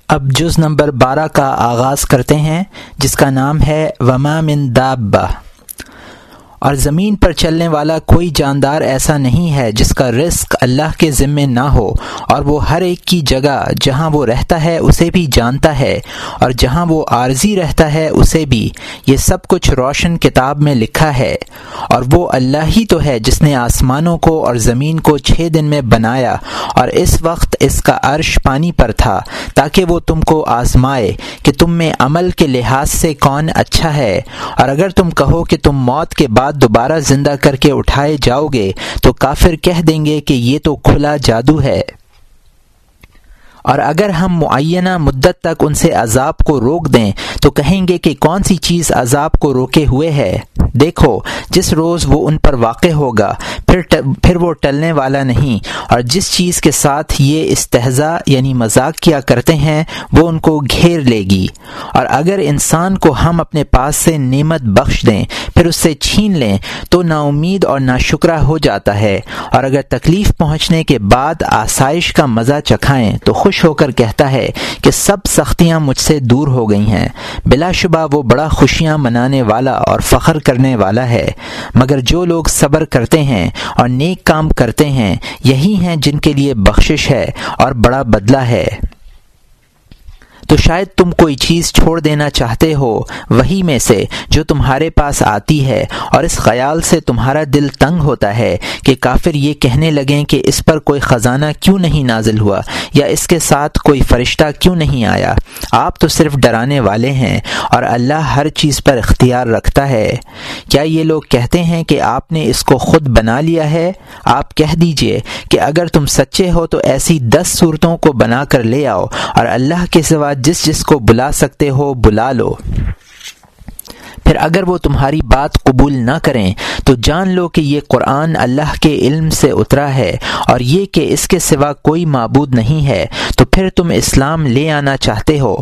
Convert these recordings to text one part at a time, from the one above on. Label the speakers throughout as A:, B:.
A: اب جز نمبر 12 کا آغاز کرتے ہیں، جس کا نام ہے وما من دابہ۔ اور زمین پر چلنے والا کوئی جاندار ایسا نہیں ہے جس کا رزق اللہ کے ذمے نہ ہو، اور وہ ہر ایک کی جگہ جہاں وہ رہتا ہے اسے بھی جانتا ہے، اور جہاں وہ عارضی رہتا ہے اسے بھی۔ یہ سب کچھ روشن کتاب میں لکھا ہے۔ اور وہ اللہ ہی تو ہے جس نے آسمانوں کو اور زمین کو 6 دن میں بنایا، اور اس وقت اس کا عرش پانی پر تھا، تاکہ وہ تم کو آزمائے کہ تم میں عمل کے لحاظ سے کون اچھا ہے۔ اور اگر تم کہو کہ تم موت کے بعد دوبارہ زندہ کر کے اٹھائے جاؤ گے تو کافر کہہ دیں گے کہ یہ تو کھلا جادو ہے۔ اور اگر ہم معینہ مدت تک ان سے عذاب کو روک دیں تو کہیں گے کہ کون سی چیز عذاب کو روکے ہوئے ہے؟ دیکھو، جس روز وہ ان پر واقع ہوگا پھر وہ ٹلنے والا نہیں، اور جس چیز کے ساتھ یہ استہزاء یعنی مذاق کیا کرتے ہیں وہ ان کو گھیر لے گی۔ اور اگر انسان کو ہم اپنے پاس سے نعمت بخش دیں پھر اس سے چھین لیں تو نا امید اور ناشکرا ہو جاتا ہے، اور اگر تکلیف پہنچنے کے بعد آسائش کا مزہ چکھائیں تو خوش ہو کر کہتا ہے کہ سب سختیاں مجھ سے دور ہو گئی ہیں۔ بلا شبہ وہ بڑا خوشیاں منانے والا اور فخر کرنے والا ہے۔ مگر جو لوگ صبر کرتے ہیں اور نیک کام کرتے ہیں یہی ہیں جن کے لیے بخشش ہے اور بڑا بدلہ ہے۔ تو شاید تم کوئی چیز چھوڑ دینا چاہتے ہو وہی میں سے جو تمہارے پاس آتی ہے، اور اس خیال سے تمہارا دل تنگ ہوتا ہے کہ کافر یہ کہنے لگیں کہ اس پر کوئی خزانہ کیوں نہیں نازل ہوا، یا اس کے ساتھ کوئی فرشتہ کیوں نہیں آیا۔ آپ تو صرف ڈرانے والے ہیں، اور اللہ ہر چیز پر اختیار رکھتا ہے۔ کیا یہ لوگ کہتے ہیں کہ آپ نے اس کو خود بنا لیا ہے؟ آپ کہہ دیجئے کہ اگر تم سچے ہو تو ایسی 10 صورتوں کو بنا کر لے آؤ، اور اللہ کے سوا جس کو بلا سکتے ہو بلا لو۔ پھر اگر وہ تمہاری بات قبول نہ کریں تو جان لو کہ یہ قرآن اللہ کے علم سے اترا ہے، اور یہ کہ اس کے سوا کوئی معبود نہیں ہے، تو پھر تم اسلام لے آنا چاہتے ہو۔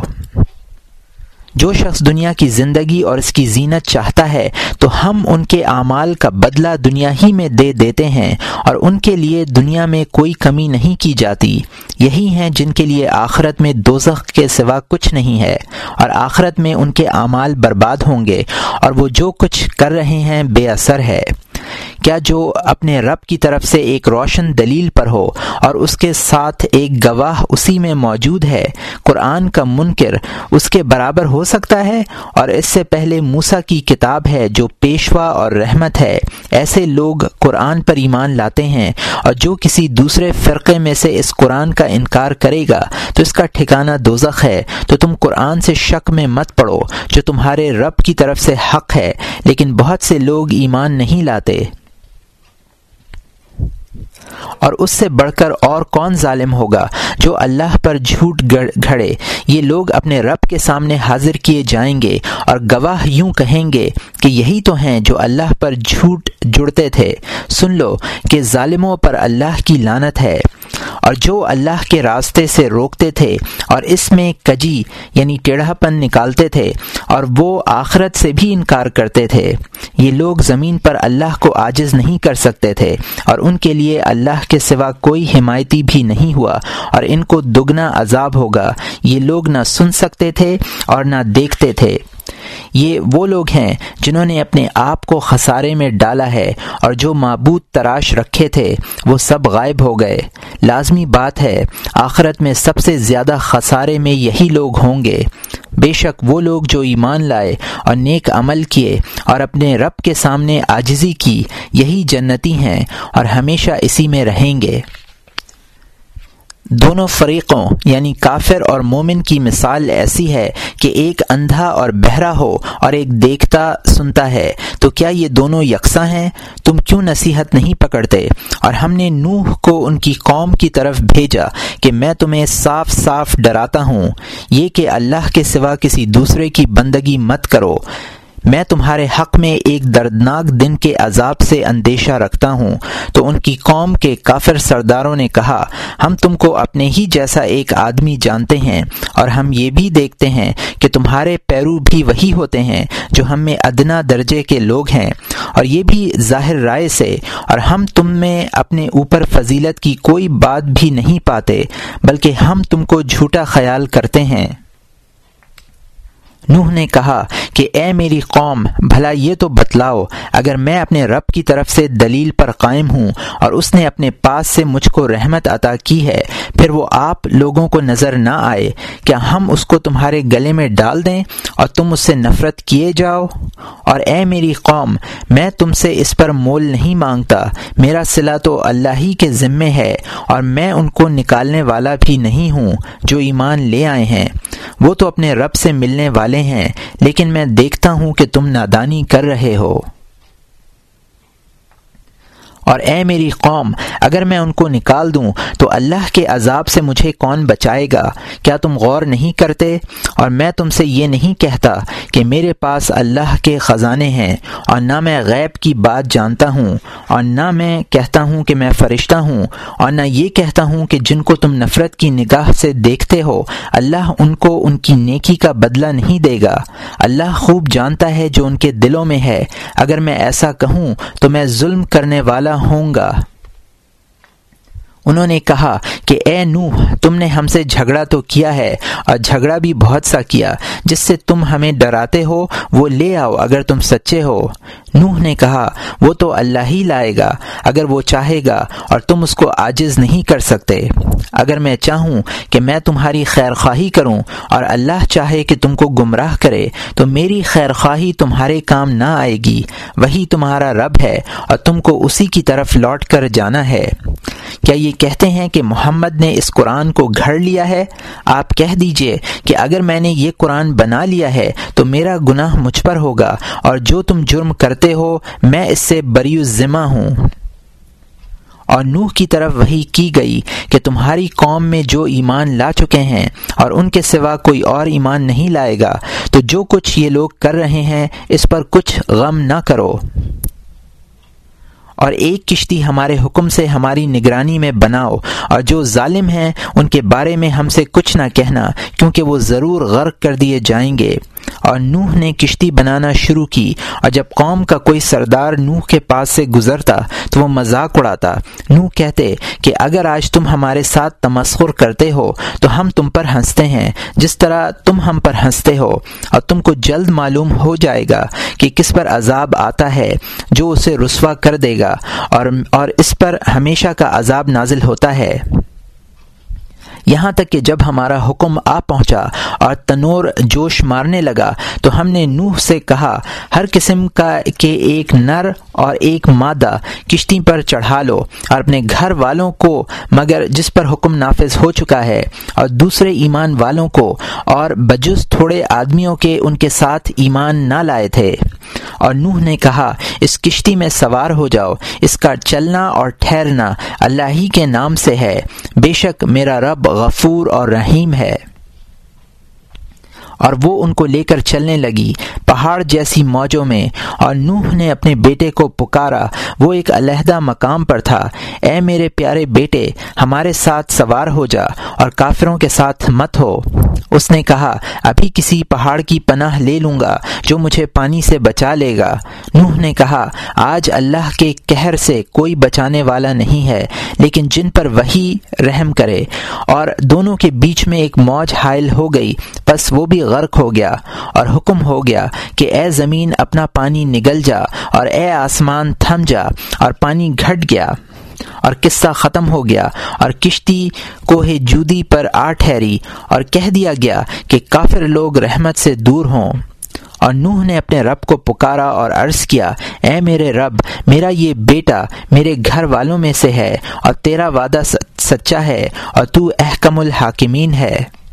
A: جو شخص دنیا کی زندگی اور اس کی زینت چاہتا ہے تو ہم ان کے اعمال کا بدلہ دنیا ہی میں دے دیتے ہیں، اور ان کے لیے دنیا میں کوئی کمی نہیں کی جاتی۔ یہی ہیں جن کے لیے آخرت میں دوزخ کے سوا کچھ نہیں ہے، اور آخرت میں ان کے اعمال برباد ہوں گے، اور وہ جو کچھ کر رہے ہیں بے اثر ہے۔ کیا جو اپنے رب کی طرف سے ایک روشن دلیل پر ہو اور اس کے ساتھ ایک گواہ اسی میں موجود ہے، قرآن کا منکر اس کے برابر ہو سکتا ہے؟ اور اس سے پہلے موسیٰ کی کتاب ہے جو پیشوا اور رحمت ہے۔ ایسے لوگ قرآن پر ایمان لاتے ہیں، اور جو کسی دوسرے فرقے میں سے اس قرآن کا انکار کرے گا تو اس کا ٹھکانہ دوزخ ہے۔ تو تم قرآن سے شک میں مت پڑو جو تمہارے رب کی طرف سے حق ہے، لیکن بہت سے لوگ ایمان نہیں لاتے۔ اور اس سے بڑھ کر اور کون ظالم ہوگا جو اللہ پر جھوٹ گھڑے؟ یہ لوگ اپنے رب کے سامنے حاضر کیے جائیں گے، اور گواہ یوں کہیں گے کہ یہی تو ہیں جو اللہ پر جھوٹ جڑتے تھے۔ سن لو کہ ظالموں پر اللہ کی لعنت ہے۔ اور جو اللہ کے راستے سے روکتے تھے اور اس میں کجی یعنی ٹیڑھا پن نکالتے تھے، اور وہ آخرت سے بھی انکار کرتے تھے، یہ لوگ زمین پر اللہ کو عاجز نہیں کر سکتے تھے، اور ان کے لیے اللہ کے سوا کوئی حمایتی بھی نہیں ہوا، اور ان کو دگنا عذاب ہوگا۔ یہ لوگ نہ سن سکتے تھے اور نہ دیکھتے تھے۔ یہ وہ لوگ ہیں جنہوں نے اپنے آپ کو خسارے میں ڈالا ہے، اور جو معبود تراش رکھے تھے وہ سب غائب ہو گئے۔ لازمی بات ہے آخرت میں سب سے زیادہ خسارے میں یہی لوگ ہوں گے۔ بے شک وہ لوگ جو ایمان لائے اور نیک عمل کیے اور اپنے رب کے سامنے عاجزی کی، یہی جنتی ہیں اور ہمیشہ اسی میں رہیں گے۔ دونوں فریقوں یعنی کافر اور مومن کی مثال ایسی ہے کہ ایک اندھا اور بہرا ہو اور ایک دیکھتا سنتا ہے، تو کیا یہ دونوں یکساں ہیں؟ تم کیوں نصیحت نہیں پکڑتے؟ اور ہم نے نوح کو ان کی قوم کی طرف بھیجا کہ میں تمہیں صاف صاف ڈراتا ہوں، یہ کہ اللہ کے سوا کسی دوسرے کی بندگی مت کرو، میں تمہارے حق میں ایک دردناک دن کے عذاب سے اندیشہ رکھتا ہوں۔ تو ان کی قوم کے کافر سرداروں نے کہا، ہم تم کو اپنے ہی جیسا ایک آدمی جانتے ہیں، اور ہم یہ بھی دیکھتے ہیں کہ تمہارے پیرو بھی وہی ہوتے ہیں جو ہم میں ادنا درجے کے لوگ ہیں، اور یہ بھی ظاہر رائے سے، اور ہم تم میں اپنے اوپر فضیلت کی کوئی بات بھی نہیں پاتے، بلکہ ہم تم کو جھوٹا خیال کرتے ہیں۔ نوح نے کہا کہ اے میری قوم، بھلا یہ تو بتلاؤ، اگر میں اپنے رب کی طرف سے دلیل پر قائم ہوں اور اس نے اپنے پاس سے مجھ کو رحمت عطا کی ہے، پھر وہ آپ لوگوں کو نظر نہ آئے، کیا ہم اس کو تمہارے گلے میں ڈال دیں اور تم اس سے نفرت کیے جاؤ؟ اور اے میری قوم، میں تم سے اس پر مول نہیں مانگتا، میرا صلہ تو اللہ ہی کے ذمے ہے، اور میں ان کو نکالنے والا بھی نہیں ہوں جو ایمان لے آئے ہیں۔ وہ تو اپنے رب سے ملنے والے ہیں، لیکن میں دیکھتا ہوں کہ تم نادانی کر رہے ہو۔ اور اے میری قوم، اگر میں ان کو نکال دوں تو اللہ کے عذاب سے مجھے کون بچائے گا؟ کیا تم غور نہیں کرتے؟ اور میں تم سے یہ نہیں کہتا کہ میرے پاس اللہ کے خزانے ہیں، اور نہ میں غیب کی بات جانتا ہوں، اور نہ میں کہتا ہوں کہ میں فرشتہ ہوں، اور نہ یہ کہتا ہوں کہ جن کو تم نفرت کی نگاہ سے دیکھتے ہو اللہ ان کو ان کی نیکی کا بدلہ نہیں دے گا۔ اللہ خوب جانتا ہے جو ان کے دلوں میں ہے، اگر میں ایسا کہوں تو میں ظلم کرنے والا ہوں گا۔ انہوں نے کہا کہ اے نوح، تم نے ہم سے جھگڑا تو کیا ہے، اور جھگڑا بھی بہت سا کیا، جس سے تم ہمیں ڈراتے ہو وہ لے آؤ اگر تم سچے ہو۔ نوح نے کہا، وہ تو اللہ ہی لائے گا اگر وہ چاہے گا، اور تم اس کو عاجز نہیں کر سکتے۔ اگر میں چاہوں کہ میں تمہاری خیر خواہی کروں اور اللہ چاہے کہ تم کو گمراہ کرے، تو میری خیر خواہی تمہارے کام نہ آئے گی۔ وہی تمہارا رب ہے اور تم کو اسی کی طرف لوٹ کر جانا ہے۔ کیا یہ کہتے ہیں کہ محمد نے اس قرآن کو گھڑ لیا ہے؟ آپ کہہ دیجئے کہ اگر میں نے یہ قرآن بنا لیا ہے تو میرا گناہ مجھ پر ہوگا، اور جو تم جرم کرتے ہو میں اس سے بری الذمہ ہوں۔ اور نوح کی طرف وحی کی گئی کہ تمہاری قوم میں جو ایمان لا چکے ہیں اور ان کے سوا کوئی اور ایمان نہیں لائے گا، تو جو کچھ یہ لوگ کر رہے ہیں اس پر کچھ غم نہ کرو، اور ایک کشتی ہمارے حکم سے ہماری نگرانی میں بناؤ، اور جو ظالم ہیں ان کے بارے میں ہم سے کچھ نہ کہنا، کیونکہ وہ ضرور غرق کر دیے جائیں گے۔ اور نوح نے کشتی بنانا شروع کی، اور جب قوم کا کوئی سردار نوح کے پاس سے گزرتا تو وہ مذاق اڑاتا۔ نوح کہتے کہ اگر آج تم ہمارے ساتھ تمسخر کرتے ہو تو ہم تم پر ہنستے ہیں جس طرح تم ہم پر ہنستے ہو، اور تم کو جلد معلوم ہو جائے گا کہ کس پر عذاب آتا ہے جو اسے رسوا کر دے گا، اور اس پر ہمیشہ کا عذاب نازل ہوتا ہے۔ یہاں تک کہ جب ہمارا حکم آ پہنچا اور تنور جوش مارنے لگا تو ہم نے نوح سے کہا، ہر قسم کے ایک نر اور ایک مادہ کشتی پر چڑھا لو، اور اپنے گھر والوں کو مگر جس پر حکم نافذ ہو چکا ہے، اور دوسرے ایمان والوں کو، اور بجز تھوڑے آدمیوں کے ان کے ساتھ ایمان نہ لائے تھے۔ اور نوح نے کہا، اس کشتی میں سوار ہو جاؤ، اس کا چلنا اور ٹھہرنا اللہ ہی کے نام سے ہے، بے شک میرا رب غفور اور رحیم ہے۔ اور وہ ان کو لے کر چلنے لگی پہاڑ جیسی موجوں میں، اور نوح نے اپنے بیٹے کو پکارا، وہ ایک علیحدہ مقام پر تھا، اے میرے پیارے بیٹے، ہمارے ساتھ سوار ہو جا اور کافروں کے ساتھ مت ہو۔ اس نے کہا، ابھی کسی پہاڑ کی پناہ لے لوں گا جو مجھے پانی سے بچا لے گا۔ نوح نے کہا، آج اللہ کے قہر سے کوئی بچانے والا نہیں ہے لیکن جن پر وہی رحم کرے۔ اور دونوں کے بیچ میں ایک موج حائل ہو گئی، پس وہ بھی غرق ہو گیا، اور حکم ہو گیا کہ اے زمین اپنا پانی نگل جا، اور اے آسمان تھم جا، اور پانی گھٹ گیا، اور قصہ ختم ہو گیا، اور کشتی کوہ جودی پر آ ٹھہری، اور کہہ دیا گیا کہ کافر لوگ رحمت سے دور ہوں۔ اور نوح نے اپنے رب کو پکارا اور عرض کیا، اے میرے رب، میرا یہ بیٹا میرے گھر والوں میں سے ہے، اور تیرا وعدہ سچا ہے، اور تو احکم الحاکمین ہے۔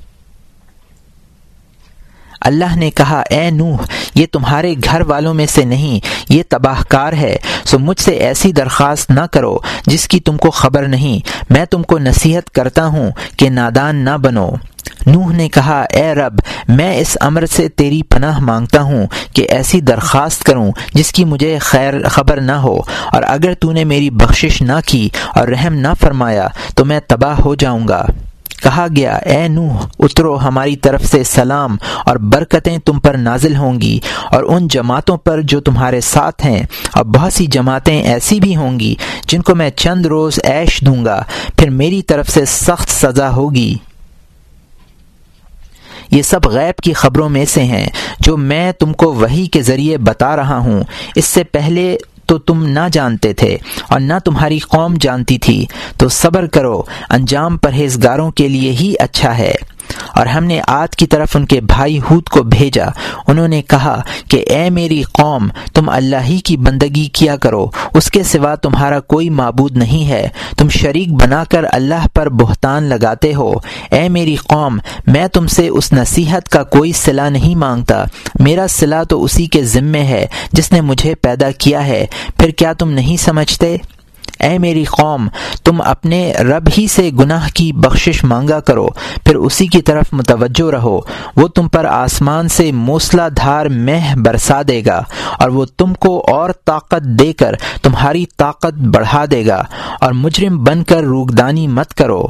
A: اللہ نے کہا، اے نوح، یہ تمہارے گھر والوں میں سے نہیں، یہ تباہ کار ہے، سو مجھ سے ایسی درخواست نہ کرو جس کی تم کو خبر نہیں، میں تم کو نصیحت کرتا ہوں کہ نادان نہ بنو۔ نوح نے کہا اے رب میں اس امر سے تیری پناہ مانگتا ہوں کہ ایسی درخواست کروں جس کی مجھے خبر نہ ہو، اور اگر تو نے میری بخشش نہ کی اور رحم نہ فرمایا تو میں تباہ ہو جاؤں گا۔ کہا گیا اے نوح اترو، ہماری طرف سے سلام اور برکتیں تم پر نازل ہوں گی اور ان جماعتوں پر جو تمہارے ساتھ ہیں، اور بہت سی جماعتیں ایسی بھی ہوں گی جن کو میں چند روز عیش دوں گا، پھر میری طرف سے سخت سزا ہوگی۔ یہ سب غیب کی خبروں میں سے ہیں جو میں تم کو وحی کے ذریعے بتا رہا ہوں، اس سے پہلے تو تم نہ جانتے تھے اور نہ تمہاری قوم جانتی تھی، تو صبر کرو، انجام پرہیزگاروں کے لیے ہی اچھا ہے۔ اور ہم نے عاد کی طرف ان کے بھائی ہود کو بھیجا، انہوں نے کہا کہ اے میری قوم تم اللہ ہی کی بندگی کیا کرو، اس کے سوا تمہارا کوئی معبود نہیں ہے، تم شریک بنا کر اللہ پر بہتان لگاتے ہو۔ اے میری قوم میں تم سے اس نصیحت کا کوئی صلہ نہیں مانگتا، میرا صلہ تو اسی کے ذمے ہے جس نے مجھے پیدا کیا ہے، پھر کیا تم نہیں سمجھتے؟ اے میری قوم تم اپنے رب ہی سے گناہ کی بخشش مانگا کرو، پھر اسی کی طرف متوجہ رہو، وہ تم پر آسمان سے موسلا دھار مہ برسا دے گا، اور وہ تم کو اور طاقت دے کر تمہاری طاقت بڑھا دے گا، اور مجرم بن کر روگدانی مت کرو۔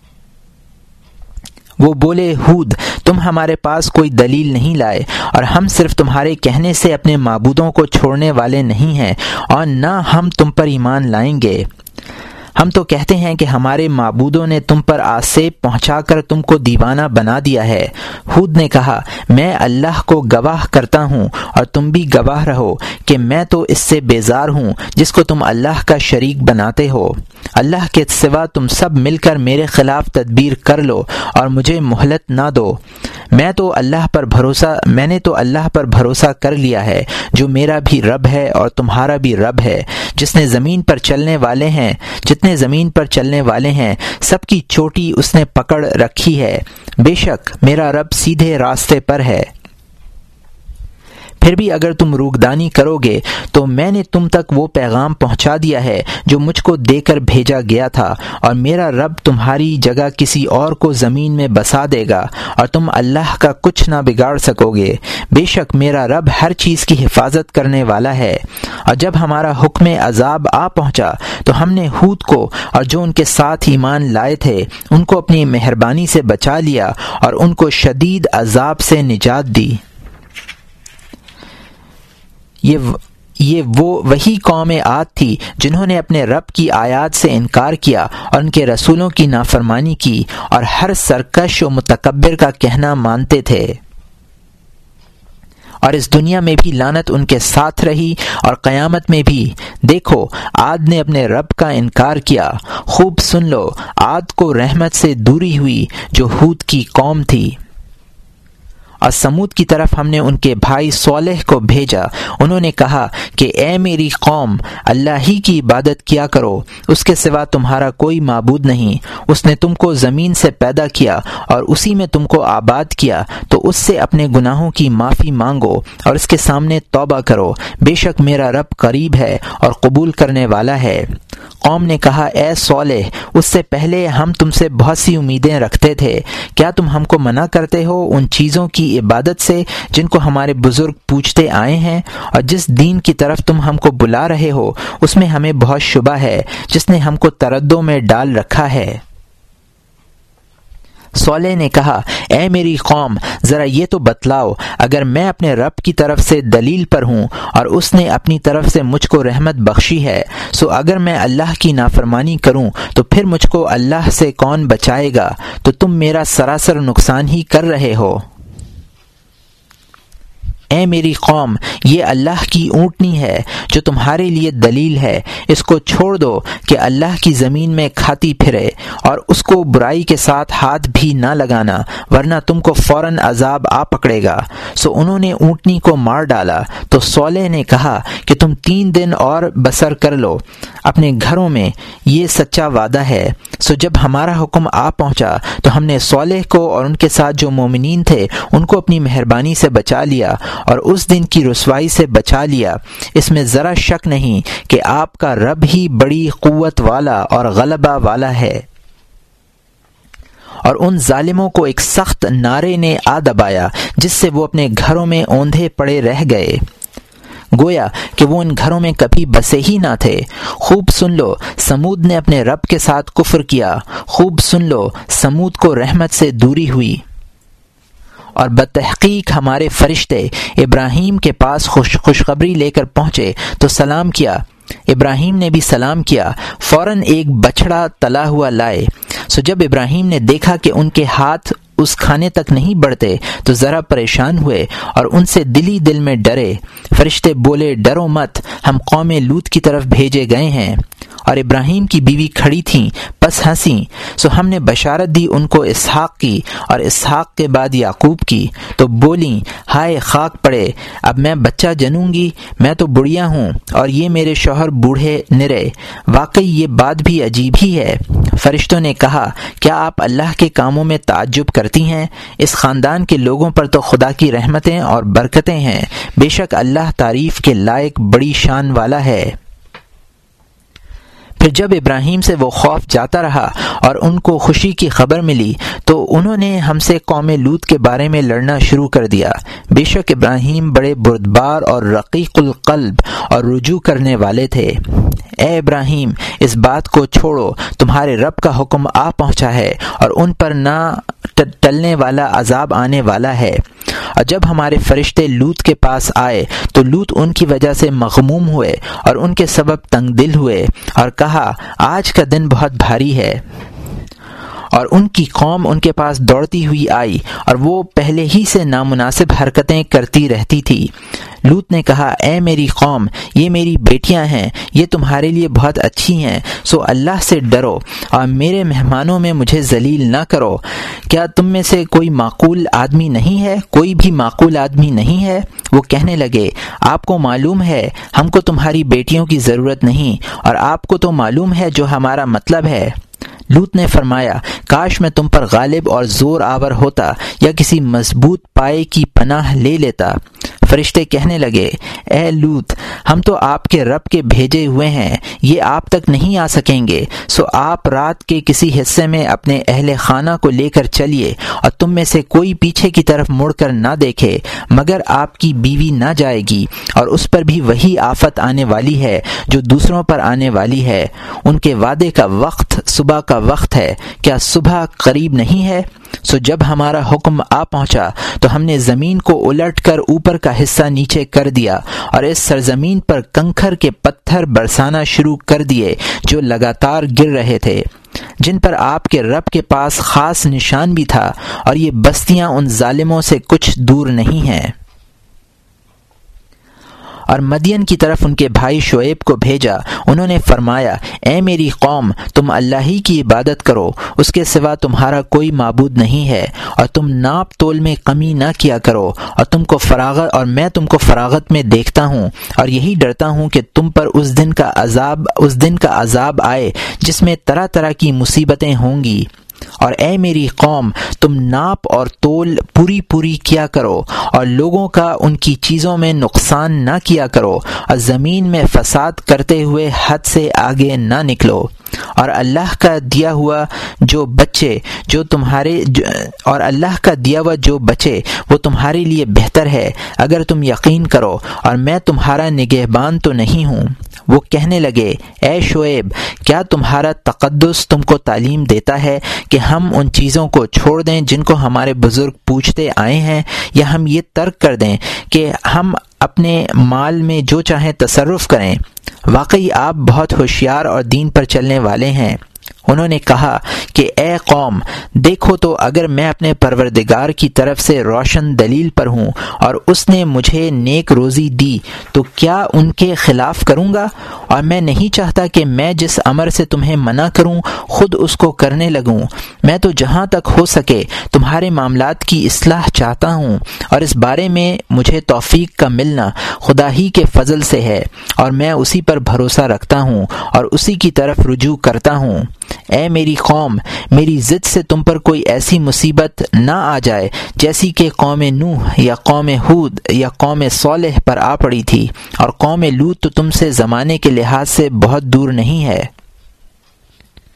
A: وہ بولے ہود تم ہمارے پاس کوئی دلیل نہیں لائے، اور ہم صرف تمہارے کہنے سے اپنے معبودوں کو چھوڑنے والے نہیں ہیں، اور نہ ہم تم پر ایمان لائیں گے۔ ہم تو کہتے ہیں کہ ہمارے معبودوں نے تم پر آسیب پہنچا کر تم کو دیوانہ بنا دیا ہے۔ ہود نے کہا میں اللہ کو گواہ کرتا ہوں اور تم بھی گواہ رہو کہ میں تو اس سے بیزار ہوں جس کو تم اللہ کا شریک بناتے ہو۔ اللہ کے سوا تم سب مل کر میرے خلاف تدبیر کر لو اور مجھے مہلت نہ دو۔ میں نے تو اللہ پر بھروسہ کر لیا ہے جو میرا بھی رب ہے اور تمہارا بھی رب ہے، جتنے زمین پر چلنے والے ہیں سب کی چوٹی اس نے پکڑ رکھی ہے، بے شک میرا رب سیدھے راستے پر ہے۔ پھر بھی اگر تم روگدانی کرو گے تو میں نے تم تک وہ پیغام پہنچا دیا ہے جو مجھ کو دے کر بھیجا گیا تھا، اور میرا رب تمہاری جگہ کسی اور کو زمین میں بسا دے گا اور تم اللہ کا کچھ نہ بگاڑ سکو گے۔ بے شک میرا رب ہر چیز کی حفاظت کرنے والا ہے۔ اور جب ہمارا حکم عذاب آ پہنچا تو ہم نے ہود کو اور جو ان کے ساتھ ایمان لائے تھے ان کو اپنی مہربانی سے بچا لیا اور ان کو شدید عذاب سے نجات دی۔ یہ وہی قوم عاد تھی جنہوں نے اپنے رب کی آیات سے انکار کیا اور ان کے رسولوں کی نافرمانی کی اور ہر سرکش و متکبر کا کہنا مانتے تھے، اور اس دنیا میں بھی لعنت ان کے ساتھ رہی اور قیامت میں بھی۔ دیکھو عاد نے اپنے رب کا انکار کیا، خوب سن لو عاد کو رحمت سے دوری ہوئی جو ہود کی قوم تھی۔ اور سمود کی طرف ہم نے ان کے بھائی صالح کو بھیجا، انہوں نے کہا کہ اے میری قوم اللہ ہی کی عبادت کیا کرو، اس کے سوا تمہارا کوئی معبود نہیں، اس نے تم کو زمین سے پیدا کیا اور اسی میں تم کو آباد کیا، تو اس سے اپنے گناہوں کی معافی مانگو اور اس کے سامنے توبہ کرو، بے شک میرا رب قریب ہے اور قبول کرنے والا ہے۔ قوم نے کہا اے صالح اس سے پہلے ہم تم سے بہت سی امیدیں رکھتے تھے، کیا تم ہم کو منع کرتے ہو ان چیزوں کی عبادت سے جن کو ہمارے بزرگ پوچھتے آئے ہیں، اور جس دین کی طرف تم ہم کو بلا رہے ہو اس میں ہمیں بہت شبہ ہے جس نے ہم کو تردوں میں ڈال رکھا ہے۔ صالح نے کہا اے میری قوم ذرا یہ تو بتلاؤ، اگر میں اپنے رب کی طرف سے دلیل پر ہوں اور اس نے اپنی طرف سے مجھ کو رحمت بخشی ہے، سو اگر میں اللہ کی نافرمانی کروں تو پھر مجھ کو اللہ سے کون بچائے گا؟ تو تم میرا سراسر نقصان ہی کر رہے ہو۔ اے میری قوم یہ اللہ کی اونٹنی ہے جو تمہارے لیے دلیل ہے، اس کو چھوڑ دو کہ اللہ کی زمین میں کھاتی پھرے، اور اس کو برائی کے ساتھ ہاتھ بھی نہ لگانا ورنہ تم کو فوراً عذاب آ پکڑے گا۔ سو انہوں نے اونٹنی کو مار ڈالا، تو صالح نے کہا کہ تم 3 دن اور بسر کر لو اپنے گھروں میں، یہ سچا وعدہ ہے۔ سو جب ہمارا حکم آ پہنچا تو ہم نے صالح کو اور ان کے ساتھ جو مومنین تھے ان کو اپنی مہربانی سے بچا لیا اور اس دن کی رسوائی سے بچا لیا۔ اس میں ذرا شک نہیں کہ آپ کا رب ہی بڑی قوت والا اور غلبہ والا ہے۔ اور ان ظالموں کو ایک سخت نعرے نے آ دبایا جس سے وہ اپنے گھروں میں اوندھے پڑے رہ گئے، گویا کہ وہ ان گھروں میں کبھی بسے ہی نہ تھے۔ خوب سن لو، سمود نے اپنے رب کے ساتھ کفر کیا، خوب سن لو، سمود کو رحمت سے دوری ہوئی۔ اور بتحقیق ہمارے فرشتے ابراہیم کے پاس خوشخبری لے کر پہنچے تو سلام کیا۔ ابراہیم نے بھی سلام کیا، فوراً ایک بچھڑا تلا ہوا لائے۔ سو جب ابراہیم نے دیکھا کہ ان کے ہاتھ اس کھانے تک نہیں بڑھتے تو ذرا پریشان ہوئے اور ان سے دلی دل میں ڈرے۔ فرشتے بولے، ڈرو مت، ہم قوم لوط کی طرف بھیجے گئے ہیں۔ اور ابراہیم کی بیوی کھڑی تھیں، پس ہنسیں، سو ہم نے بشارت دی ان کو اسحاق کی، اور اسحاق کے بعد یعقوب کی، تو بولیں، ہائے خاک پڑے، اب میں بچہ جنوں گی، میں تو بڑھیا ہوں اور یہ میرے شوہر بوڑھے نرے، واقعی یہ بات بھی عجیب ہی ہے۔ فرشتوں نے کہا، کیا آپ اللہ کے کاموں میں تعجب کرتی ہیں؟ اس خاندان کے لوگوں پر تو خدا کی رحمتیں اور برکتیں ہیں، بے شک اللہ تعریف کے لائق بڑی شان والا ہے۔ پھر جب ابراہیم سے وہ خوف جاتا رہا اور ان کو خوشی کی خبر ملی تو انہوں نے ہم سے قوم لوط کے بارے میں لڑنا شروع کر دیا۔ بے شک ابراہیم بڑے بردبار اور رقیق القلب اور رجوع کرنے والے تھے۔ اے ابراہیم، اس بات کو چھوڑو، تمہارے رب کا حکم آ پہنچا ہے اور ان پر نہ ٹلنے والا عذاب آنے والا ہے۔ اور جب ہمارے فرشتے لوط کے پاس آئے تو لوط ان کی وجہ سے مغموم ہوئے اور ان کے سبب تنگ دل ہوئے اور کہا، آج کا دن بہت بھاری ہے۔ اور ان کی قوم ان کے پاس دوڑتی ہوئی آئی اور وہ پہلے ہی سے نامناسب حرکتیں کرتی رہتی تھی۔ لوط نے کہا، اے میری قوم، یہ میری بیٹیاں ہیں، یہ تمہارے لیے بہت اچھی ہیں، سو اللہ سے ڈرو اور میرے مہمانوں میں مجھے ذلیل نہ کرو۔ کیا تم میں سے کوئی معقول آدمی نہیں ہے؟ کوئی بھی معقول آدمی نہیں ہے؟ وہ کہنے لگے، آپ کو معلوم ہے ہم کو تمہاری بیٹیوں کی ضرورت نہیں، اور آپ کو تو معلوم ہے جو ہمارا مطلب ہے۔ لوط نے فرمایا، کاش میں تم پر غالب اور زور آور ہوتا یا کسی مضبوط پائے کی پناہ لے لیتا۔ فرشتے کہنے لگے، اے لوط، ہم تو آپ کے رب کے بھیجے ہوئے ہیں، یہ آپ تک نہیں آ سکیں گے، سو آپ رات کے کسی حصے میں اپنے اہل خانہ کو لے کر چلیے اور تم میں سے کوئی پیچھے کی طرف مڑ کر نہ دیکھے، مگر آپ کی بیوی نہ جائے گی، اور اس پر بھی وہی آفت آنے والی ہے جو دوسروں پر آنے والی ہے۔ ان کے وعدے کا وقت صبح کا وقت ہے، کیا صبح قریب نہیں ہے؟ سو جب ہمارا حکم آ پہنچا تو ہم نے زمین کو الٹ کر اوپر کا حصہ نیچے کر دیا اور اس سرزمین پر کنکر کے پتھر برسانا شروع کر دیے جو لگاتار گر رہے تھے، جن پر آپ کے رب کے پاس خاص نشان بھی تھا، اور یہ بستیاں ان ظالموں سے کچھ دور نہیں ہیں۔ اور مدین کی طرف ان کے بھائی شعیب کو بھیجا، انہوں نے فرمایا، اے میری قوم، تم اللہ ہی کی عبادت کرو، اس کے سوا تمہارا کوئی معبود نہیں ہے، اور تم ناپ تول میں کمی نہ کیا کرو، اور میں تم کو فراغت میں دیکھتا ہوں، اور یہی ڈرتا ہوں کہ تم پر اس دن کا عذاب آئے جس میں طرح طرح کی مصیبتیں ہوں گی۔ اور اے میری قوم، تم ناپ اور تول پوری کیا کرو، اور لوگوں کا ان کی چیزوں میں نقصان نہ کیا کرو، اور زمین میں فساد کرتے ہوئے حد سے آگے نہ نکلو۔ اور اللہ کا دیا ہوا جو بچے وہ تمہارے لیے بہتر ہے اگر تم یقین کرو، اور میں تمہارا نگہبان تو نہیں ہوں۔ وہ کہنے لگے، اے شعیب، کیا تمہارا تقدس تم کو تعلیم دیتا ہے کہ ہم ان چیزوں کو چھوڑ دیں جن کو ہمارے بزرگ پوچھتے آئے ہیں، یا ہم یہ ترک کر دیں کہ ہم اپنے مال میں جو چاہیں تصرف کریں؟ واقعی آپ بہت ہوشیار اور دین پر چلنے والے ہیں۔ انہوں نے کہا کہ اے قوم، دیکھو تو اگر میں اپنے پروردگار کی طرف سے روشن دلیل پر ہوں اور اس نے مجھے نیک روزی دی تو کیا ان کے خلاف کروں گا؟ اور میں نہیں چاہتا کہ میں جس امر سے تمہیں منع کروں خود اس کو کرنے لگوں۔ میں تو جہاں تک ہو سکے تمہارے معاملات کی اصلاح چاہتا ہوں، اور اس بارے میں مجھے توفیق کا ملنا خدا ہی کے فضل سے ہے، اور میں اسی پر بھروسہ رکھتا ہوں اور اسی کی طرف رجوع کرتا ہوں۔ اے میری قوم، میری ضد سے تم پر کوئی ایسی مصیبت نہ آ جائے جیسی کہ قوم نوح یا قوم ہود یا قوم صالح پر آ پڑی تھی، اور قوم لوط تو تم سے زمانے کے لحاظ سے بہت دور نہیں ہے۔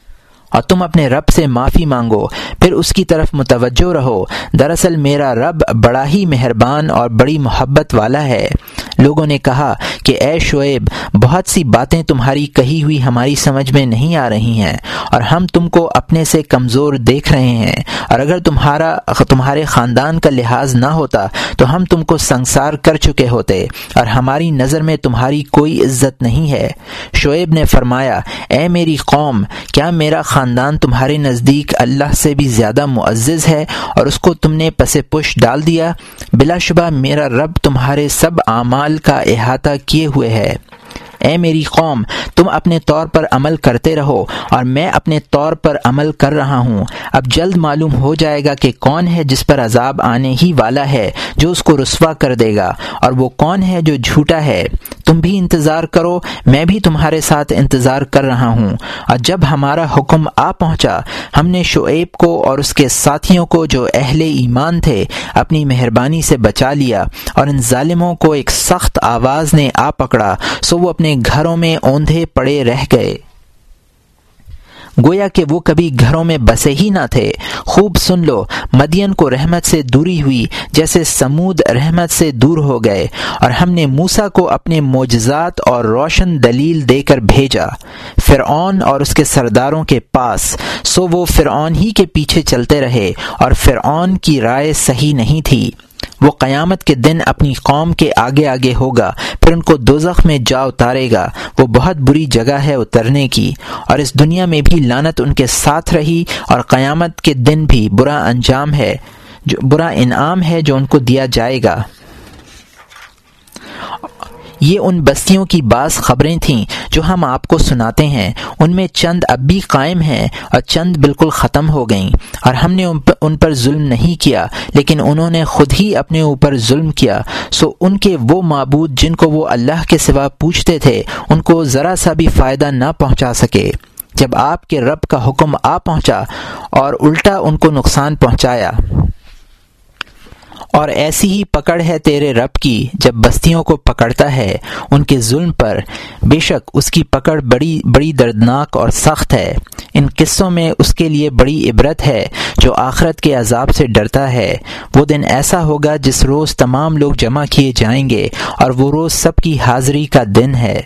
A: اور تم اپنے رب سے معافی مانگو، پھر اس کی طرف متوجہ رہو، دراصل میرا رب بڑا ہی مہربان اور بڑی محبت والا ہے۔ لوگوں نے کہا کہ اے شعیب، بہت سی باتیں تمہاری کہی ہوئی ہماری سمجھ میں نہیں آ رہی ہیں، اور ہم تم کو اپنے سے کمزور دیکھ رہے ہیں، اور اگر تمہارے خاندان کا لحاظ نہ ہوتا تو ہم تم کو سنگسار کر چکے ہوتے، اور ہماری نظر میں تمہاری کوئی عزت نہیں ہے۔ شعیب نے فرمایا، اے میری قوم، کیا میرا خاندان تمہارے نزدیک اللہ سے بھی زیادہ معزز ہے اور اس کو تم نے پس پش ڈال دیا؟ بلا شبہ میرا رب تمہارے سب اعمال کا احاطہ کیے ہوئے ہے۔ اے میری قوم، تم اپنے طور پر عمل کرتے رہو اور میں اپنے طور پر عمل کر رہا ہوں۔ اب جلد معلوم ہو جائے گا کہ کون ہے جس پر عذاب آنے ہی والا ہے جو اس کو رسوا کر دے گا، اور وہ کون ہے جو جھوٹا ہے۔ تم بھی انتظار کرو، میں بھی تمہارے ساتھ انتظار کر رہا ہوں۔ اور جب ہمارا حکم آ پہنچا، ہم نے شعیب کو اور اس کے ساتھیوں کو جو اہل ایمان تھے اپنی مہربانی سے بچا لیا، اور ان ظالموں کو ایک سخت آواز نے آ پکڑا، سو وہ اپنے گھروں میں اوندھے پڑے رہ گئے، گویا کہ وہ کبھی گھروں میں بسے ہی نہ تھے۔ خوب سن لو، مدین کو رحمت سے دوری ہوئی جیسے سمود رحمت سے دور ہو گئے، اور ہم نے موسیٰ کو اپنے معجزات اور روشن دلیل دے کر بھیجا فرعون اور اس کے سرداروں کے پاس، سو وہ فرعون ہی کے پیچھے چلتے رہے، اور فرعون کی رائے صحیح نہیں تھی۔ وہ قیامت کے دن اپنی قوم کے آگے آگے ہوگا، پھر ان کو دوزخ میں جا اتارے گا، وہ بہت بری جگہ ہے اترنے کی، اور اس دنیا میں بھی لعنت ان کے ساتھ رہی، اور قیامت کے دن بھی برا انعام ہے جو ان کو دیا جائے گا۔ یہ ان بستیوں کی بعض خبریں تھیں جو ہم آپ کو سناتے ہیں، ان میں چند اب بھی قائم ہیں اور چند بالکل ختم ہو گئیں، اور ہم نے ان پر ظلم نہیں کیا لیکن انہوں نے خود ہی اپنے اوپر ظلم کیا، سو ان کے وہ معبود جن کو وہ اللہ کے سوا پوچھتے تھے ان کو ذرا سا بھی فائدہ نہ پہنچا سکے جب آپ کے رب کا حکم آ پہنچا، اور الٹا ان کو نقصان پہنچایا۔ اور ایسی ہی پکڑ ہے تیرے رب کی جب بستیوں کو پکڑتا ہے ان کے ظلم پر، بے شک اس کی پکڑ بڑی دردناک اور سخت ہے۔ ان قصوں میں اس کے لیے بڑی عبرت ہے جو آخرت کے عذاب سے ڈرتا ہے۔ وہ دن ایسا ہوگا جس روز تمام لوگ جمع کیے جائیں گے، اور وہ روز سب کی حاضری کا دن ہے،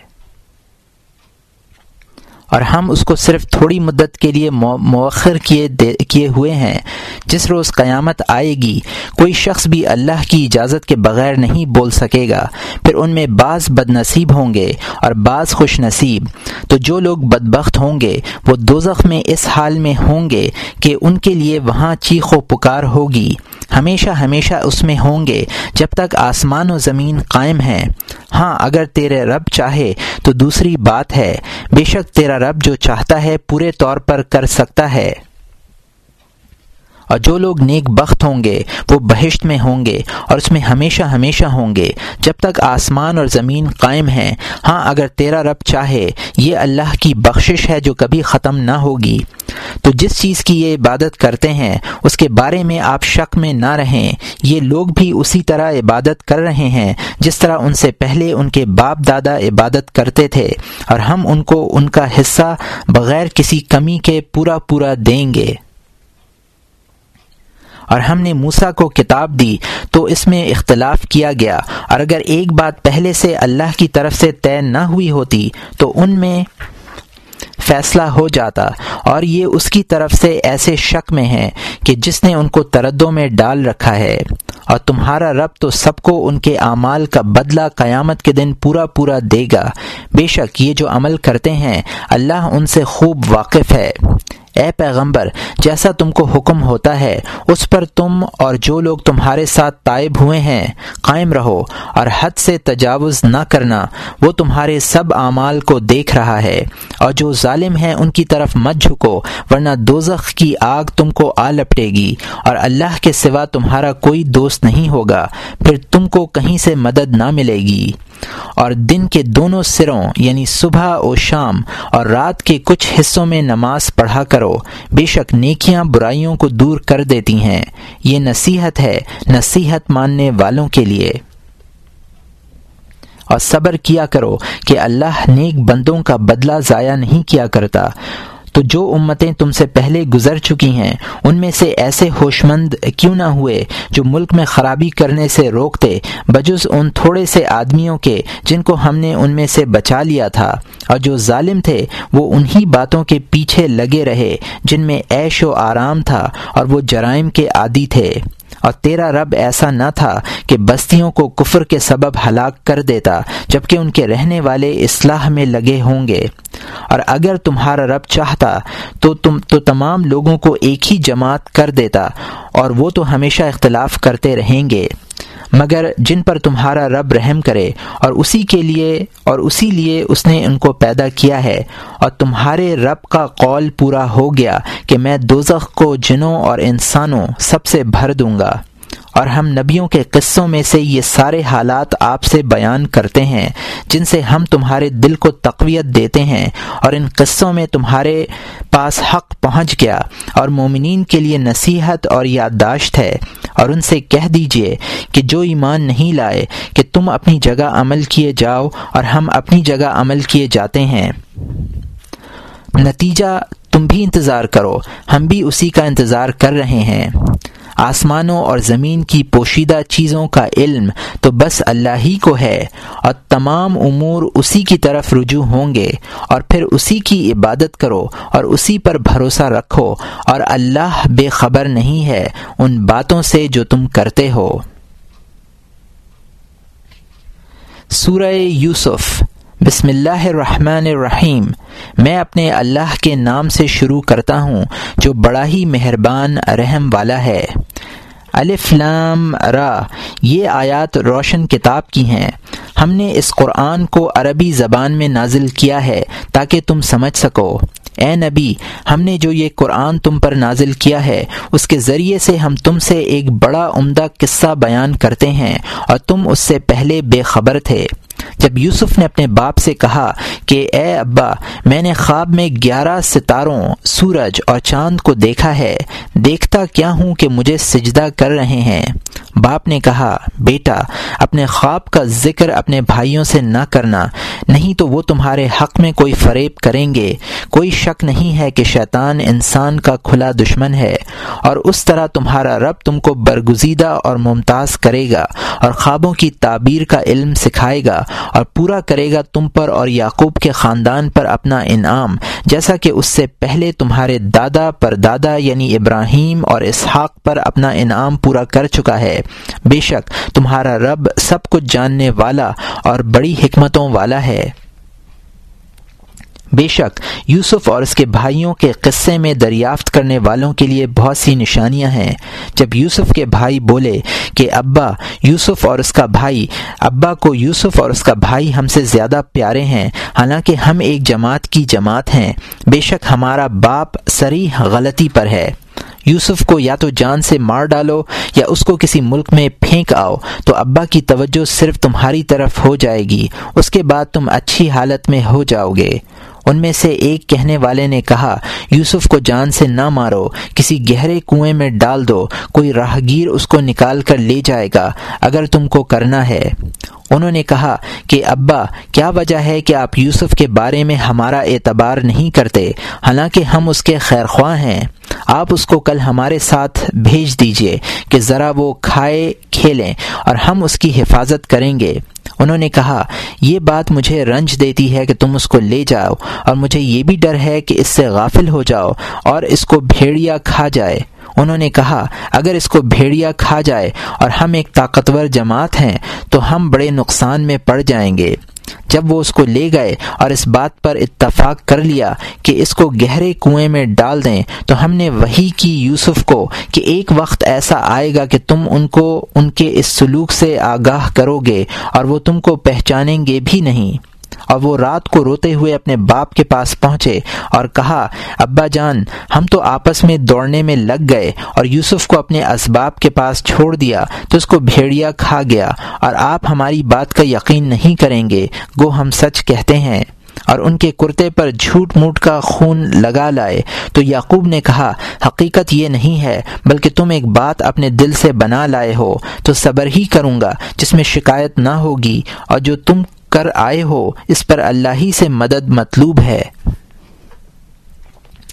A: اور ہم اس کو صرف تھوڑی مدت کے لیے مؤخر کیے ہوئے ہیں۔ جس روز قیامت آئے گی کوئی شخص بھی اللہ کی اجازت کے بغیر نہیں بول سکے گا، پھر ان میں بعض بد نصیب ہوں گے اور بعض خوش نصیب۔ تو جو لوگ بدبخت ہوں گے وہ دوزخ میں اس حال میں ہوں گے کہ ان کے لیے وہاں چیخ و پکار ہوگی، ہمیشہ ہمیشہ اس میں ہوں گے جب تک آسمان و زمین قائم ہیں۔ ہاں اگر تیرے رب چاہے تو دوسری بات ہے، بے شک تیرا رب جو چاہتا ہے پورے طور پر کر سکتا ہے۔ اور جو لوگ نیک بخت ہوں گے وہ بہشت میں ہوں گے اور اس میں ہمیشہ ہمیشہ ہوں گے جب تک آسمان اور زمین قائم ہیں۔ ہاں اگر تیرا رب چاہے، یہ اللہ کی بخشش ہے جو کبھی ختم نہ ہوگی۔ تو جس چیز کی یہ عبادت کرتے ہیں اس کے بارے میں آپ شک میں نہ رہیں، یہ لوگ بھی اسی طرح عبادت کر رہے ہیں جس طرح ان سے پہلے ان کے باپ دادا عبادت کرتے تھے، اور ہم ان کو ان کا حصہ بغیر کسی کمی کے پورا دیں گے۔ اور ہم نے موسیٰ کو کتاب دی تو اس میں اختلاف کیا گیا، اور اگر ایک بات پہلے سے اللہ کی طرف سے طے نہ ہوئی ہوتی تو ان میں فیصلہ ہو جاتا، اور یہ اس کی طرف سے ایسے شک میں ہے کہ جس نے ان کو تردوں میں ڈال رکھا ہے۔ اور تمہارا رب تو سب کو ان کے اعمال کا بدلہ قیامت کے دن پورا دے گا، بے شک یہ جو عمل کرتے ہیں اللہ ان سے خوب واقف ہے۔ اے پیغمبر، جیسا تم کو حکم ہوتا ہے اس پر تم اور جو لوگ تمہارے ساتھ تائب ہوئے ہیں قائم رہو، اور حد سے تجاوز نہ کرنا، وہ تمہارے سب اعمال کو دیکھ رہا ہے۔ اور جو ظالم ہیں ان کی طرف مت جھکو، ورنہ دوزخ کی آگ تم کو آ لپٹے گی، اور اللہ کے سوا تمہارا کوئی دوست نہیں ہوگا، پھر تم کو کہیں سے مدد نہ ملے گی۔ اور دن کے دونوں سروں یعنی صبح و شام اور رات کے کچھ حصوں میں نماز پڑھا کرو، بے شک نیکیاں برائیوں کو دور کر دیتی ہیں، یہ نصیحت ہے نصیحت ماننے والوں کے لیے۔ اور صبر کیا کرو کہ اللہ نیک بندوں کا بدلہ ضائع نہیں کیا کرتا۔ تو جو امتیں تم سے پہلے گزر چکی ہیں ان میں سے ایسے ہوشمند کیوں نہ ہوئے جو ملک میں خرابی کرنے سے روکتے، بجز ان تھوڑے سے آدمیوں کے جن کو ہم نے ان میں سے بچا لیا تھا، اور جو ظالم تھے وہ انہی باتوں کے پیچھے لگے رہے جن میں عیش و آرام تھا، اور وہ جرائم کے عادی تھے۔ اور تیرا رب ایسا نہ تھا کہ بستیوں کو کفر کے سبب ہلاک کر دیتا جبکہ ان کے رہنے والے اصلاح میں لگے ہوں گے، اور اگر تمہارا رب چاہتا تو تمام لوگوں کو ایک ہی جماعت کر دیتا، اور وہ تو ہمیشہ اختلاف کرتے رہیں گے، مگر جن پر تمہارا رب رحم کرے، اور اسی لیے اس نے ان کو پیدا کیا ہے۔ اور تمہارے رب کا قول پورا ہو گیا کہ میں دوزخ کو جنوں اور انسانوں سب سے بھر دوں گا۔ اور ہم نبیوں کے قصوں میں سے یہ سارے حالات آپ سے بیان کرتے ہیں جن سے ہم تمہارے دل کو تقویت دیتے ہیں، اور ان قصوں میں تمہارے پاس حق پہنچ گیا اور مومنین کے لیے نصیحت اور یادداشت ہے۔ اور ان سے کہہ دیجئے کہ جو ایمان نہیں لائے کہ تم اپنی جگہ عمل کیے جاؤ اور ہم اپنی جگہ عمل کیے جاتے ہیں، نتیجہ تم بھی انتظار کرو، ہم بھی اسی کا انتظار کر رہے ہیں۔ آسمانوں اور زمین کی پوشیدہ چیزوں کا علم تو بس اللہ ہی کو ہے، اور تمام امور اسی کی طرف رجوع ہوں گے، اور پھر اسی کی عبادت کرو اور اسی پر بھروسہ رکھو، اور اللہ بے خبر نہیں ہے ان باتوں سے جو تم کرتے ہو۔ سورہ یوسف۔ بسم اللہ الرحمن الرحیم۔ میں اپنے اللہ کے نام سے شروع کرتا ہوں جو بڑا ہی مہربان رحم والا ہے۔ الف لام را، یہ آیات روشن کتاب کی ہیں۔ ہم نے اس قرآن کو عربی زبان میں نازل کیا ہے تاکہ تم سمجھ سکو۔ اے نبی، ہم نے جو یہ قرآن تم پر نازل کیا ہے اس کے ذریعے سے ہم تم سے ایک بڑا عمدہ قصہ بیان کرتے ہیں، اور تم اس سے پہلے بے خبر تھے۔ جب یوسف نے اپنے باپ سے کہا کہ اے ابا، میں نے خواب میں 11 ستاروں، سورج اور چاند کو دیکھا ہے، دیکھتا کیا ہوں کہ مجھے سجدہ کر رہے ہیں۔ باپ نے کہا، بیٹا، اپنے خواب کا ذکر اپنے بھائیوں سے نہ کرنا، نہیں تو وہ تمہارے حق میں کوئی فریب کریں گے۔ کوئی شک نہیں ہے کہ شیطان انسان کا کھلا دشمن ہے، اور اس طرح تمہارا رب تم کو برگزیدہ اور ممتاز کرے گا، اور خوابوں کی تعبیر کا علم سکھائے گا، اور پورا کرے گا تم پر اور یعقوب کے خاندان پر اپنا انعام، جیسا کہ اس سے پہلے تمہارے دادا پردادا یعنی ابراہیم اور اسحاق پر اپنا انعام پورا کر چکا ہے۔ بے شک تمہارا رب سب کچھ جاننے والا اور بڑی حکمتوں والا ہے۔ بے شک یوسف اور اس کے بھائیوں کے قصے میں دریافت کرنے والوں کے لیے بہت سی نشانیاں ہیں۔ جب یوسف کے بھائی بولے کہ ابا کو یوسف اور اس کا بھائی ہم سے زیادہ پیارے ہیں، حالانکہ ہم ایک جماعت کی جماعت ہیں، بے شک ہمارا باپ صریح غلطی پر ہے۔ یوسف کو یا تو جان سے مار ڈالو یا اس کو کسی ملک میں پھینک آؤ، تو ابا کی توجہ صرف تمہاری طرف ہو جائے گی، اس کے بعد تم اچھی حالت میں ہو جاؤ گے۔ ان میں سے ایک کہنے والے نے کہا، یوسف کو جان سے نہ مارو، کسی گہرے کنویں میں ڈال دو، کوئی راہگیر اس کو نکال کر لے جائے گا اگر تم کو کرنا ہے۔ انہوں نے کہا کہ ابا، کیا وجہ ہے کہ آپ یوسف کے بارے میں ہمارا اعتبار نہیں کرتے، حالانکہ ہم اس کے خیر خواہ ہیں؟ آپ اس کو کل ہمارے ساتھ بھیج دیجئے کہ ذرا وہ کھائے کھیلیں، اور ہم اس کی حفاظت کریں گے۔ انہوں نے کہا، یہ بات مجھے رنج دیتی ہے کہ تم اس کو لے جاؤ، اور مجھے یہ بھی ڈر ہے کہ اس سے غافل ہو جاؤ اور اس کو بھیڑیا کھا جائے۔ انہوں نے کہا، اگر اس کو بھیڑیا کھا جائے اور ہم ایک طاقتور جماعت ہیں تو ہم بڑے نقصان میں پڑ جائیں گے۔ جب وہ اس کو لے گئے اور اس بات پر اتفاق کر لیا کہ اس کو گہرے کنویں میں ڈال دیں، تو ہم نے وحی کی یوسف کو کہ ایک وقت ایسا آئے گا کہ تم ان کو ان کے اس سلوک سے آگاہ کرو گے اور وہ تم کو پہچانیں گے بھی نہیں۔ اور وہ رات کو روتے ہوئے اپنے باپ کے پاس پہنچے اور کہا، ابا جان، ہم تو آپس میں دوڑنے میں لگ گئے اور یوسف کو اپنے اسباب کے پاس چھوڑ دیا تو اس کو بھیڑیا کھا گیا، اور آپ ہماری بات کا یقین نہیں کریں گے، گو ہم سچ کہتے ہیں۔ اور ان کے کرتے پر جھوٹ موٹ کا خون لگا لائے۔ تو یعقوب نے کہا، حقیقت یہ نہیں ہے، بلکہ تم ایک بات اپنے دل سے بنا لائے ہو، تو صبر ہی کروں گا جس میں شکایت نہ ہوگی، اور جو تم کر آئے ہو اس پر اللہ ہی سے مدد مطلوب ہے۔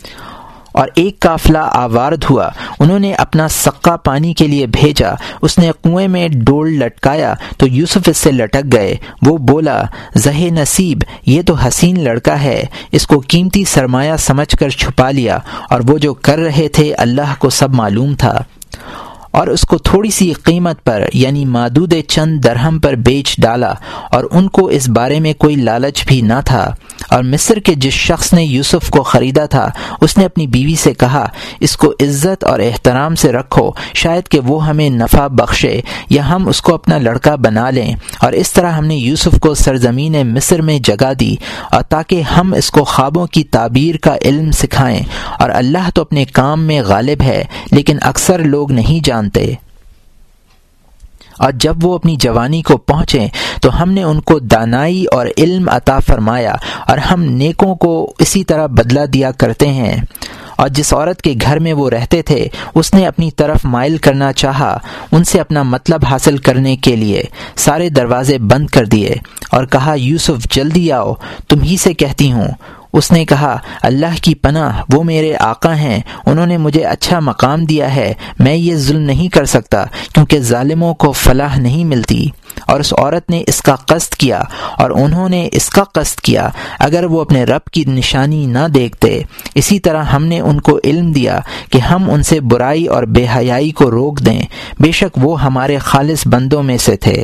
A: اور ایک قافلہ آوارد ہوا، انہوں نے اپنا سقا پانی کے لیے بھیجا، اس نے کنویں میں ڈول لٹکایا تو یوسف اس سے لٹک گئے۔ وہ بولا، زہ نصیب، یہ تو حسین لڑکا ہے، اس کو قیمتی سرمایہ سمجھ کر چھپا لیا، اور وہ جو کر رہے تھے اللہ کو سب معلوم تھا، اور اس کو تھوڑی سی قیمت پر یعنی مادود چند درہم پر بیچ ڈالا، اور ان کو اس بارے میں کوئی لالچ بھی نہ تھا۔ اور مصر کے جس شخص نے یوسف کو خریدا تھا اس نے اپنی بیوی سے کہا، اس کو عزت اور احترام سے رکھو، شاید کہ وہ ہمیں نفع بخشے یا ہم اس کو اپنا لڑکا بنا لیں۔ اور اس طرح ہم نے یوسف کو سرزمین مصر میں جگہ دی، اور تاکہ ہم اس کو خوابوں کی تعبیر کا علم سکھائیں، اور اللہ تو اپنے کام میں غالب ہے لیکن اکثر لوگ نہیں جانتے۔ اور جب وہ اپنی جوانی کو پہنچیں تو ہم نے ان کو دانائی اور علم عطا فرمایا، اور ہم نیکوں کو اسی طرح بدلہ دیا کرتے ہیں۔ اور جس عورت کے گھر میں وہ رہتے تھے اس نے اپنی طرف مائل کرنا چاہا، ان سے اپنا مطلب حاصل کرنے کے لیے سارے دروازے بند کر دیے، اور کہا، یوسف جلدی آؤ، تم ہی سے کہتی ہوں۔ اس نے کہا، اللہ کی پناہ، وہ میرے آقا ہیں، انہوں نے مجھے اچھا مقام دیا ہے، میں یہ ظلم نہیں کر سکتا کیونکہ ظالموں کو فلاح نہیں ملتی۔ اور اس عورت نے اس کا قصد کیا اور انہوں نے اس کا قصد کیا، اگر وہ اپنے رب کی نشانی نہ دیکھتے۔ اسی طرح ہم نے ان کو علم دیا کہ ہم ان سے برائی اور بے حیائی کو روک دیں، بے شک وہ ہمارے خالص بندوں میں سے تھے۔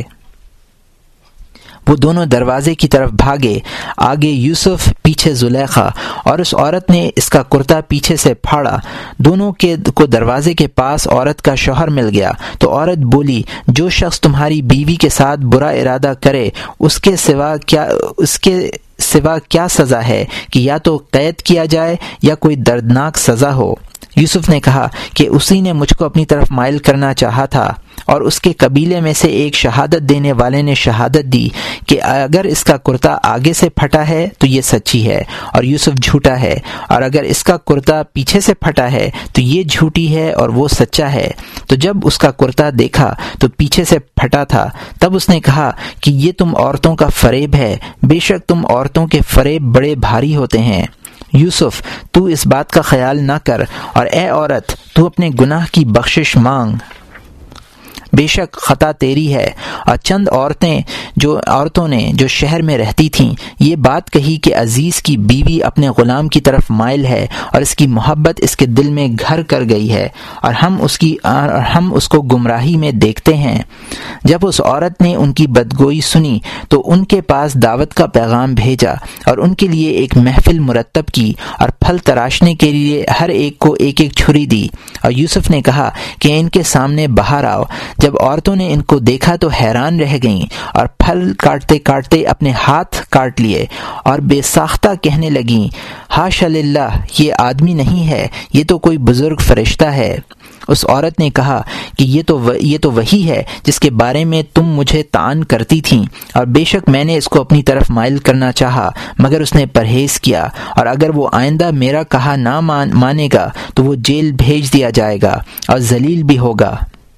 A: وہ دونوں دروازے کی طرف بھاگے، آگے یوسف، پیچھے زلیخا، اور اس عورت نے اس کا کرتا پیچھے سے پھاڑا۔ دونوں کو دروازے کے پاس عورت کا شوہر مل گیا تو عورت بولی، جو شخص تمہاری بیوی کے ساتھ برا ارادہ کرے اس کے سوا کیا سزا ہے کہ یا تو قید کیا جائے یا کوئی دردناک سزا ہو۔ یوسف نے کہا کہ اسی نے مجھ کو اپنی طرف مائل کرنا چاہا تھا، اور اس کے قبیلے میں سے ایک شہادت دینے والے نے شہادت دی کہ اگر اس کا کرتا آگے سے پھٹا ہے تو یہ سچی ہے اور یوسف جھوٹا ہے، اور اگر اس کا کرتا پیچھے سے پھٹا ہے تو یہ جھوٹی ہے اور وہ سچا ہے۔ تو جب اس کا کرتا دیکھا تو پیچھے سے پھٹا تھا، تب اس نے کہا کہ یہ تم عورتوں کا فریب ہے، بے شک تم عورتوں کے فریب بڑے بھاری ہوتے ہیں۔ یوسف، تو اس بات کا خیال نہ کر، اور اے عورت، تو اپنے گناہ کی بخشش مانگ، بے شک خطا تیری ہے۔ اور چند عورتوں نے جو شہر میں رہتی تھیں یہ بات کہی کہ عزیز کی بیوی اپنے غلام کی طرف مائل ہے اور اس کی محبت اس کے دل میں گھر کر گئی ہے، اور ہم اس کو گمراہی میں دیکھتے ہیں۔ جب اس عورت نے ان کی بدگوئی سنی تو ان کے پاس دعوت کا پیغام بھیجا اور ان کے لیے ایک محفل مرتب کی، اور پھل تراشنے کے لیے ہر ایک کو ایک ایک چھری دی۔ اور یوسف نے کہا کہ ان کے سامنے باہر آؤ۔ جب عورتوں نے ان کو دیکھا تو حیران رہ گئیں، اور پھل کاٹتے کاٹتے اپنے ہاتھ کاٹ لیے، اور بے ساختہ کہنے لگیں، حاشا للہ، یہ آدمی نہیں ہے، یہ تو کوئی بزرگ فرشتہ ہے۔ اس عورت نے کہا کہ یہ تو وہی ہے جس کے بارے میں تم مجھے طعن کرتی تھیں، اور بے شک میں نے اس کو اپنی طرف مائل کرنا چاہا مگر اس نے پرہیز کیا، اور اگر وہ آئندہ میرا کہا نہ مانے گا تو وہ جیل بھیج دیا جائے گا اور ذلیل بھی ہوگا۔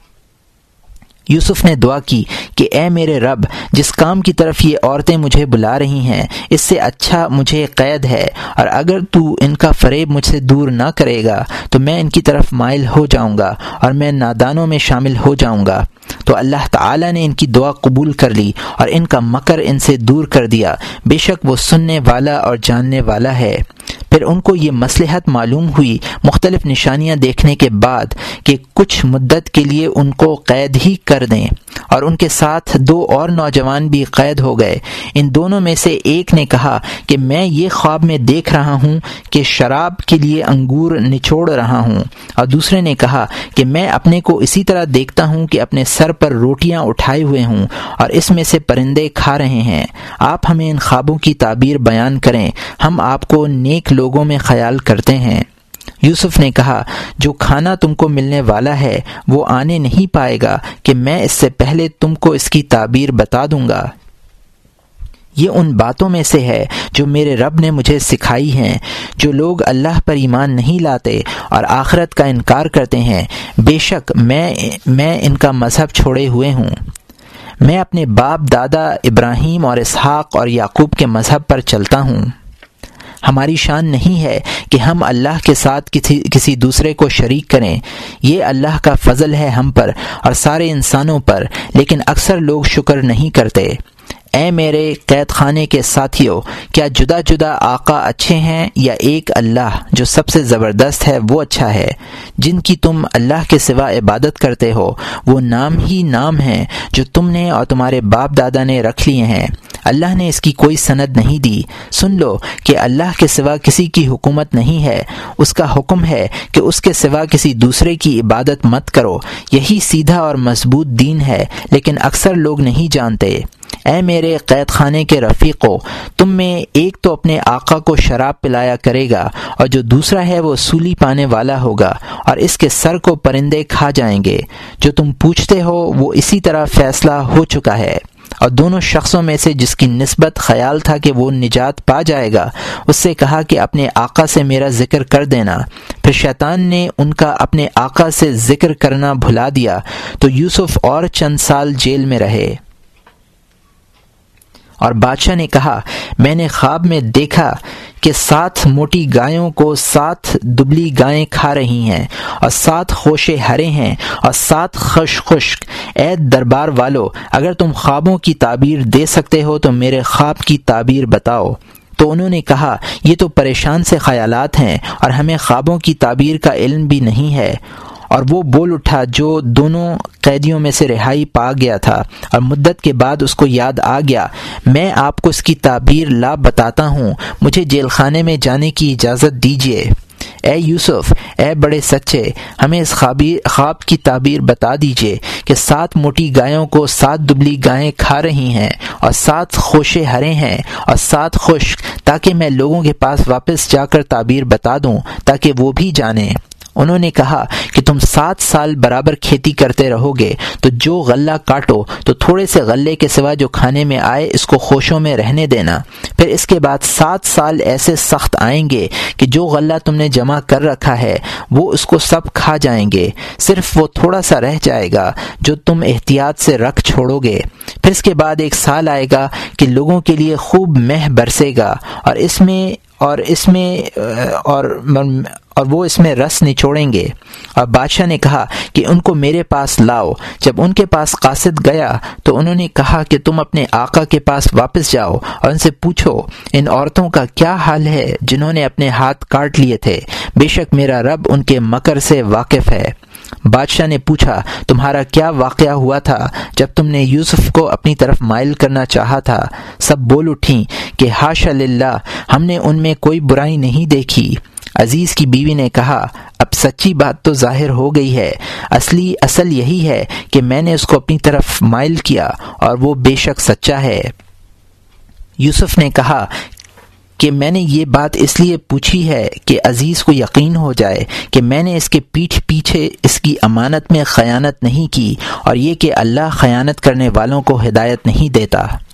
A: یوسف نے دعا کی کہ اے میرے رب، جس کام کی طرف یہ عورتیں مجھے بلا رہی ہیں اس سے اچھا مجھے قید ہے، اور اگر تو ان کا فریب مجھ سے دور نہ کرے گا تو میں ان کی طرف مائل ہو جاؤں گا اور میں نادانوں میں شامل ہو جاؤں گا۔ تو اللہ تعالی نے ان کی دعا قبول کر لی اور ان کا مکر ان سے دور کر دیا، بے شک وہ سننے والا اور جاننے والا ہے۔ پھر ان کو یہ مصلحت معلوم ہوئی مختلف نشانیاں دیکھنے کے بعد کہ کچھ مدت کے لیے ان کو قید ہی کر دیں، اور ان کے ساتھ 2 اور نوجوان بھی قید ہو گئے۔ ان دونوں میں سے ایک نے کہا کہ میں یہ خواب میں دیکھ رہا ہوں کہ شراب کے لیے انگور نچوڑ رہا ہوں، اور دوسرے نے کہا کہ میں اپنے کو اسی طرح دیکھتا ہوں کہ اپنے سر پر روٹیاں اٹھائے ہوئے ہوں اور اس میں سے پرندے کھا رہے ہیں۔ آپ ہمیں ان خوابوں کی تعبیر بیان کریں، ہم آپ کو نیک لوگوں میں خیال کرتے ہیں۔ یوسف نے کہا، جو کھانا تم کو ملنے والا ہے وہ آنے نہیں پائے گا کہ میں اس سے پہلے تم کو اس کی تعبیر بتا دوں گا۔ یہ ان باتوں میں سے ہے جو میرے رب نے مجھے سکھائی ہیں۔ جو لوگ اللہ پر ایمان نہیں لاتے اور آخرت کا انکار کرتے ہیں، بے شک میں ان کا مذہب چھوڑے ہوئے ہوں۔ میں اپنے باپ دادا ابراہیم اور اسحاق اور یعقوب کے مذہب پر چلتا ہوں۔ ہماری شان نہیں ہے کہ ہم اللہ کے ساتھ کسی دوسرے کو شریک کریں، یہ اللہ کا فضل ہے ہم پر اور سارے انسانوں پر، لیکن اکثر لوگ شکر نہیں کرتے۔ اے میرے قید خانے کے ساتھیوں، کیا جدا جدا آقا اچھے ہیں یا ایک اللہ جو سب سے زبردست ہے وہ اچھا ہے؟ جن کی تم اللہ کے سوا عبادت کرتے ہو وہ نام ہی نام ہیں جو تم نے اور تمہارے باپ دادا نے رکھ لیے ہیں، اللہ نے اس کی کوئی سند نہیں دی۔ سن لو کہ اللہ کے سوا کسی کی حکومت نہیں ہے، اس کا حکم ہے کہ اس کے سوا کسی دوسرے کی عبادت مت کرو، یہی سیدھا اور مضبوط دین ہے، لیکن اکثر لوگ نہیں جانتے۔ اے میرے قید خانے کے رفیقو، تم میں ایک تو اپنے آقا کو شراب پلایا کرے گا اور جو دوسرا ہے وہ سولی پانے والا ہوگا اور اس کے سر کو پرندے کھا جائیں گے۔ جو تم پوچھتے ہو وہ اسی طرح فیصلہ ہو چکا ہے۔ اور دونوں شخصوں میں سے جس کی نسبت خیال تھا کہ وہ نجات پا جائے گا، اس سے کہا کہ اپنے آقا سے میرا ذکر کر دینا۔ پھر شیطان نے ان کا اپنے آقا سے ذکر کرنا بھلا دیا تو یوسف اور چند سال جیل میں رہے۔ اور بادشاہ نے کہا، میں نے خواب میں دیکھا کہ 7 موٹی گایوں کو 7 دبلی گائیں کھا رہی ہیں اور 7 خوشے ہرے ہیں اور 7 خشک۔ اے دربار والو، اگر تم خوابوں کی تعبیر دے سکتے ہو تو میرے خواب کی تعبیر بتاؤ۔ تو انہوں نے کہا، یہ تو پریشان سے خیالات ہیں اور ہمیں خوابوں کی تعبیر کا علم بھی نہیں ہے۔ اور وہ بول اٹھا جو دونوں قیدیوں میں سے رہائی پا گیا تھا اور مدت کے بعد اس کو یاد آ گیا، میں آپ کو اس کی تعبیر لا بتاتا ہوں، مجھے جیل خانے میں جانے کی اجازت دیجیے۔ اے یوسف، اے بڑے سچے، ہمیں اس خواب کی تعبیر بتا دیجیے کہ 7 موٹی گایوں کو 7 دبلی گائیں کھا رہی ہیں اور 7 خوشے ہرے ہیں اور 7 خشک، تاکہ میں لوگوں کے پاس واپس جا کر تعبیر بتا دوں تاکہ وہ بھی جانیں۔ انہوں نے کہا کہ تم 7 سال برابر کھیتی کرتے رہو گے تو جو غلہ کاٹو تو تھوڑے سے غلے کے سوا جو کھانے میں آئے اس کو خوشوں میں رہنے دینا، پھر اس کے بعد 7 سال ایسے سخت آئیں گے کہ جو غلہ تم نے جمع کر رکھا ہے وہ اس کو سب کھا جائیں گے، صرف وہ تھوڑا سا رہ جائے گا جو تم احتیاط سے رکھ چھوڑو گے۔ پھر اس کے بعد 1 سال آئے گا کہ لوگوں کے لیے خوب مہ برسے گا اور وہ اس میں رس نچوڑیں گے۔ اور بادشاہ نے کہا کہ ان کو میرے پاس لاؤ۔ جب ان کے پاس قاصد گیا تو انہوں نے کہا کہ تم اپنے آقا کے پاس واپس جاؤ اور ان سے پوچھو ان عورتوں کا کیا حال ہے جنہوں نے اپنے ہاتھ کاٹ لیے تھے، بے شک میرا رب ان کے مکر سے واقف ہے۔ بادشاہ نے پوچھا، تمہارا کیا واقعہ ہوا تھا جب تم نے یوسف کو اپنی طرف مائل کرنا چاہا تھا؟ سب بول اٹھیں کہ حاشا للہ، ہم نے ان میں کوئی برائی نہیں دیکھی۔ عزیز کی بیوی نے کہا، اب سچی بات تو ظاہر ہو گئی ہے، اصل یہی ہے کہ میں نے اس کو اپنی طرف مائل کیا اور وہ بے شک سچا ہے۔ یوسف نے کہا کہ میں نے یہ بات اس لیے پوچھی ہے کہ عزیز کو یقین ہو جائے کہ میں نے اس کے پیٹھ پیچھے اس کی امانت میں خیانت نہیں کی، اور یہ کہ اللہ خیانت کرنے والوں کو ہدایت نہیں دیتا۔